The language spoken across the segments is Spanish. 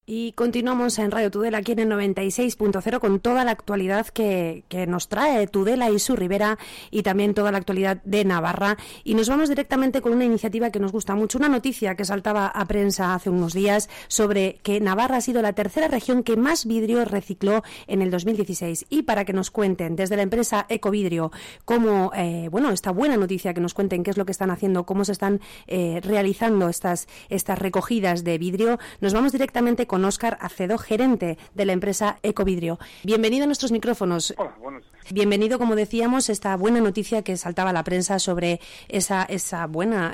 Y continuamos en Radio Tudela, aquí en el 96.0, con toda la actualidad que nos trae Tudela y su ribera, y también toda la actualidad de Navarra. Y nos vamos directamente con una iniciativa que nos gusta mucho, una noticia que saltaba a prensa hace unos días sobre que Navarra ha sido la tercera región que más vidrio recicló en el 2016. Y para que nos cuenten desde la empresa Ecovidrio cómo, esta buena noticia, que nos cuenten qué es lo que están haciendo, cómo se están realizando estas recogidas de vidrio, nos vamos directamente con Óscar Acedo, gerente de la empresa Ecovidrio. Bienvenido a nuestros micrófonos. Hola, buenos días. Bienvenido, como decíamos, esta buena noticia que saltaba a la prensa sobre esa buena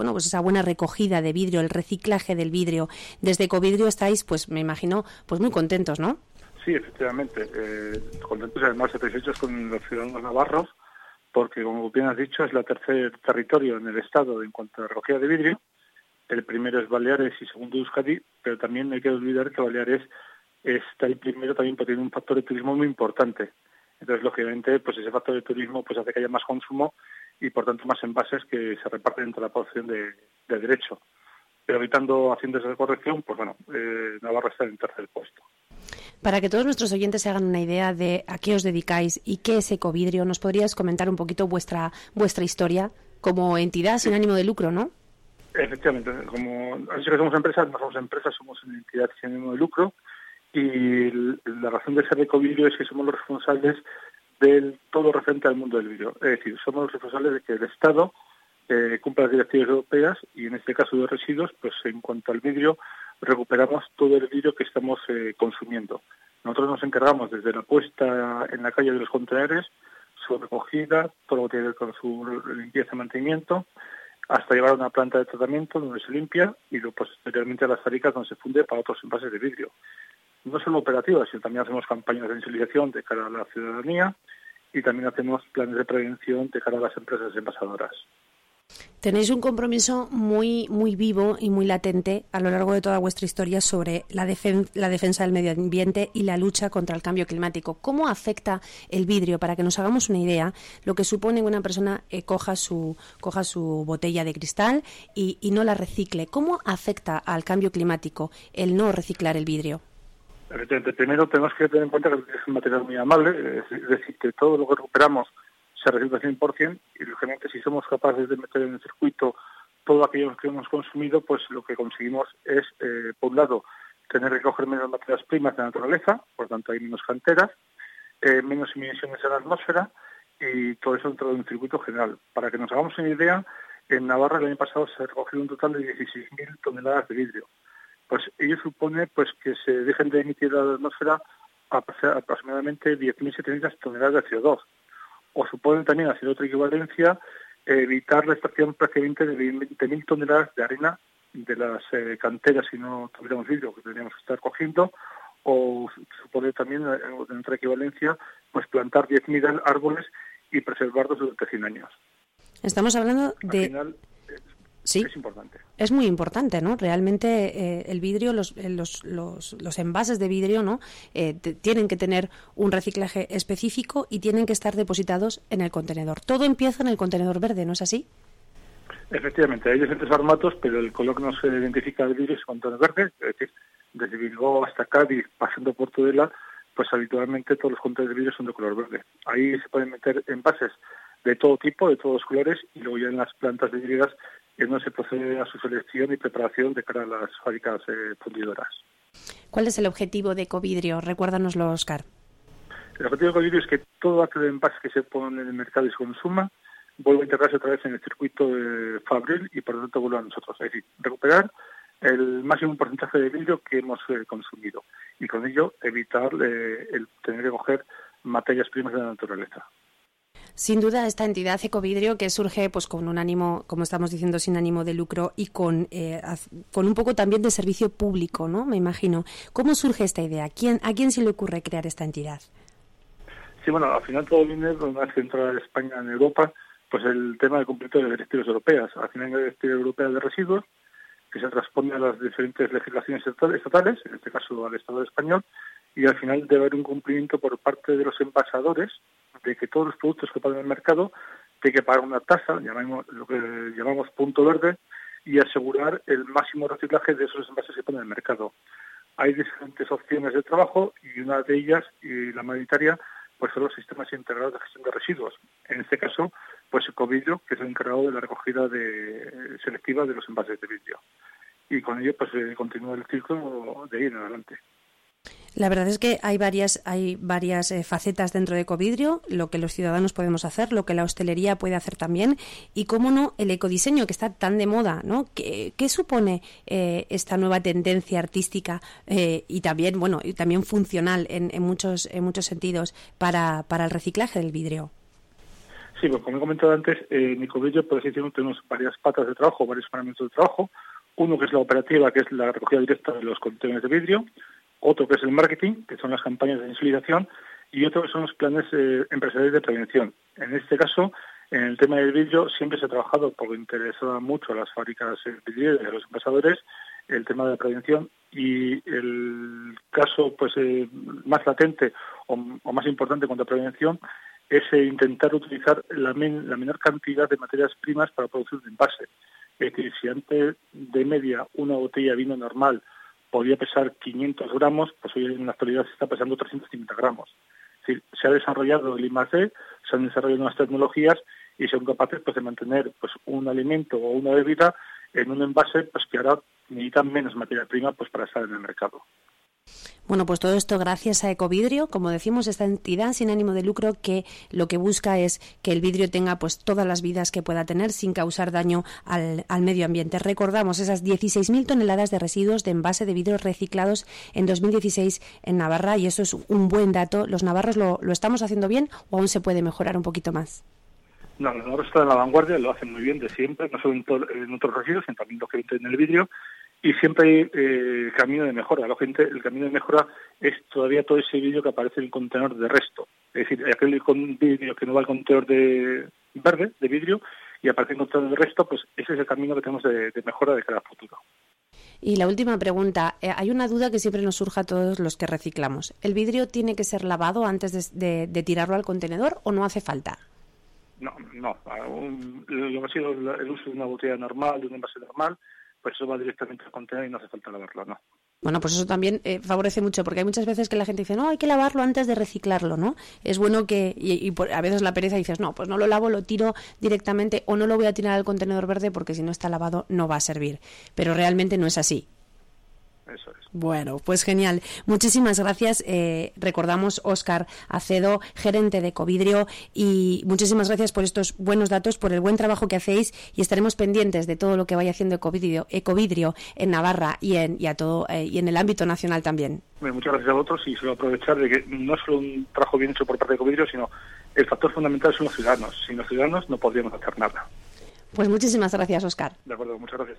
recogida de vidrio, el reciclaje del vidrio. Desde Ecovidrio estáis, pues me imagino, pues muy contentos, ¿no? Sí, efectivamente, contentos y además satisfechos con los ciudadanos navarros, porque, como bien has dicho, es el tercer territorio en el estado en cuanto a recogida de vidrio. El primero es Baleares y segundo Euskadi, pero también no hay que olvidar que Baleares está el primero también porque tiene un factor de turismo muy importante. Entonces, lógicamente, pues ese factor de turismo pues hace que haya más consumo y, por tanto, más envases que se reparten entre la población de derecho. Pero haciendo esa corrección, pues bueno, Navarra está en tercer puesto. Para que todos nuestros oyentes se hagan una idea de a qué os dedicáis y qué es Ecovidrio, ¿nos podrías comentar un poquito vuestra historia como entidad sin ánimo de lucro, no? Efectivamente, como has dicho que somos empresas, no somos empresas, somos una entidad sin ánimo de lucro, y la razón de ser de Ecovidrio es que somos los responsables de todo referente al mundo del vidrio. Es decir, somos los responsables de que el Estado cumpla las directivas europeas, y en este caso de residuos, pues en cuanto al vidrio, recuperamos todo el vidrio que estamos consumiendo. Nosotros nos encargamos desde la puesta en la calle de los contenedores, su recogida, todo lo que tiene que ver con su limpieza y mantenimiento, hasta llevar a una planta de tratamiento donde se limpia y luego posteriormente a las fábricas donde se funde para otros envases de vidrio. No solo operativas, sino también hacemos campañas de sensibilización de cara a la ciudadanía y también hacemos planes de prevención de cara a las empresas envasadoras. Tenéis un compromiso muy vivo y muy latente a lo largo de toda vuestra historia sobre la defensa del medio ambiente y la lucha contra el cambio climático. ¿Cómo afecta el vidrio? Para que nos hagamos una idea, lo que supone que una persona coja su botella de cristal y no la recicle. ¿Cómo afecta al cambio climático el no reciclar el vidrio? Primero tenemos que tener en cuenta que es un material muy amable, es decir, que todo lo que recuperamos se recicla 100%, y lógicamente si somos capaces de meter en el circuito todo aquello que hemos consumido, pues lo que conseguimos es, por un lado, tener que coger menos materias primas de la naturaleza, por tanto hay menos canteras, menos emisiones a la atmósfera, y todo eso dentro de un circuito general. Para que nos hagamos una idea, en Navarra el año pasado se recogió un total de 16.000 toneladas de vidrio. Pues ello supone pues que se dejen de emitir a la atmósfera aproximadamente 10.700 toneladas de CO2. O supone también, hacer otra equivalencia, evitar la extracción prácticamente de 20.000 toneladas de arena de las canteras si no tuviéramos vidrio, que tendríamos que estar cogiendo, o supone también, en otra equivalencia, pues plantar 10.000 árboles y preservarlos durante 100 años. Estamos hablando de... Al final, sí, es importante. Es muy importante, ¿no? Realmente el vidrio, los envases de vidrio, ¿no? Tienen que tener un reciclaje específico y tienen que estar depositados en el contenedor. Todo empieza en el contenedor verde, ¿no es así? Efectivamente, hay diferentes formatos, pero el color que nos identifica el vidrio es el contenedor verde, es decir, desde Bilbao hasta Cádiz, pasando por Tudela, pues habitualmente todos los contenedores de vidrio son de color verde. Ahí se pueden meter envases de todo tipo, de todos los colores, y luego ya en las plantas de vidrieras no se procede a su selección y preparación de cara a las fábricas fundidoras. ¿Cuál es el objetivo de Ecovidrio? Recuérdanoslo, Óscar. El objetivo de Ecovidrio es que todo aquel envase que se pone en el mercado y se consuma vuelva a integrarse otra vez en el circuito de Fabril y por lo tanto vuelva a nosotros. Es decir, recuperar el máximo porcentaje de vidrio que hemos consumido y con ello evitar el tener que coger materias primas de la naturaleza. Sin duda, esta entidad Ecovidrio, que surge pues con un ánimo, como estamos diciendo, sin ánimo de lucro y con un poco también de servicio público, ¿no? Me imagino. ¿Cómo surge esta idea? ¿A quién se le ocurre crear esta entidad? Sí, bueno, al final todo viene de una vez que entra España en Europa, pues el tema del cumplimiento de las directivas europeas. Al final hay una directiva europea de residuos que se transpone a las diferentes legislaciones estatales, en este caso al Estado español, y al final debe haber un cumplimiento por parte de los envasadores de que todos los productos que ponen en el mercado tienen que pagar una tasa, lo que llamamos punto verde, y asegurar el máximo reciclaje de esos envases que ponen en el mercado. hay diferentes opciones de trabajo y una de ellas, y la mayoritaria, pues son los sistemas integrados de gestión de residuos. En este caso, pues Ecovidrio, que es el encargado de la recogida selectiva de los envases de vidrio. Y con ello pues continúa el ciclo de ahí en adelante. La verdad es que hay varias facetas dentro de Ecovidrio, lo que los ciudadanos podemos hacer, lo que la hostelería puede hacer también, y cómo no, el ecodiseño, que está tan de moda, ¿no? ¿Qué supone esta nueva tendencia artística y también funcional en muchos sentidos para el reciclaje del vidrio? Sí, pues como he comentado antes, en Ecovidrio, por así decirlo, tenemos varias patas de trabajo, varios parámetros de trabajo. Uno que es la operativa, que es la recogida directa de los contenedores de vidrio. Otro que es el marketing, que son las campañas de sensibilización, y otro que son los planes empresariales de prevención. En este caso, en el tema del vidrio, siempre se ha trabajado, porque interesaba mucho a las fábricas vidrieras y a los envasadores, el tema de la prevención, y el caso pues más latente o más importante contra prevención es intentar utilizar la menor cantidad de materias primas para producir un envase. Es decir, si antes de media una botella de vino normal podía pesar 500 gramos, pues hoy en la actualidad se está pesando 350 gramos. Es decir, se ha desarrollado el I+D, se han desarrollado nuevas tecnologías y son capaces pues de mantener pues un alimento o una bebida en un envase pues que ahora necesitan menos materia prima pues para estar en el mercado. Bueno, pues todo esto gracias a Ecovidrio, como decimos, esta entidad sin ánimo de lucro que lo que busca es que el vidrio tenga pues todas las vidas que pueda tener sin causar daño al medio ambiente. Recordamos esas 16.000 toneladas de residuos de envase de vidrio reciclados en 2016 en Navarra, y eso es un buen dato. ¿Los navarros lo estamos haciendo bien o aún se puede mejorar un poquito más? No, los navarros están en la vanguardia, lo hacen muy bien de siempre, no solo en otros residuos, sino también los que vienen en el vidrio. Y siempre hay camino de mejora. Lógicamente, el camino de mejora es todavía todo ese vidrio que aparece en el contenedor de resto. Es decir, aquel vidrio que no va al contenedor verde de vidrio y aparece en el contenedor de resto, pues ese es el camino que tenemos de mejora de cara a futuro. Y la última pregunta. Hay una duda que siempre nos surge a todos los que reciclamos. ¿El vidrio tiene que ser lavado antes de tirarlo al contenedor o no hace falta? No. Lo que ha sido el uso de una botella normal, de un envase normal, pues eso va directamente al contenedor y no hace falta lavarlo, ¿no? Bueno, pues eso también favorece mucho, porque hay muchas veces que la gente dice, no, hay que lavarlo antes de reciclarlo, ¿no? Es bueno que, a veces la pereza dices, no, pues no lo lavo, lo tiro directamente o no lo voy a tirar al contenedor verde porque si no está lavado no va a servir. Pero realmente no es así. Eso es. Bueno, pues genial. Muchísimas gracias. Recordamos Óscar Acedo, gerente de Ecovidrio, y muchísimas gracias por estos buenos datos, por el buen trabajo que hacéis, y estaremos pendientes de todo lo que vaya haciendo Ecovidrio en Navarra y en el ámbito nacional también. Muchas gracias a vosotros, y solo aprovechar de que no es solo un trabajo bien hecho por parte de Ecovidrio, sino el factor fundamental son los ciudadanos. Sin los ciudadanos no podríamos hacer nada. Pues muchísimas gracias, Óscar. De acuerdo, muchas gracias.